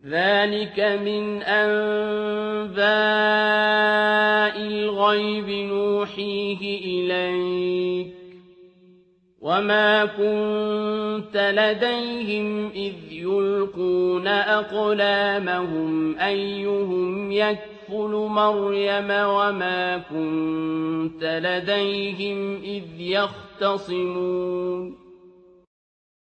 ذلك من أنباء الغيب نوحيه إليك وما كنت لديهم إذ يلقون أقلامهم أيهم يكفل مريم وما كنت لديهم إذ يختصمون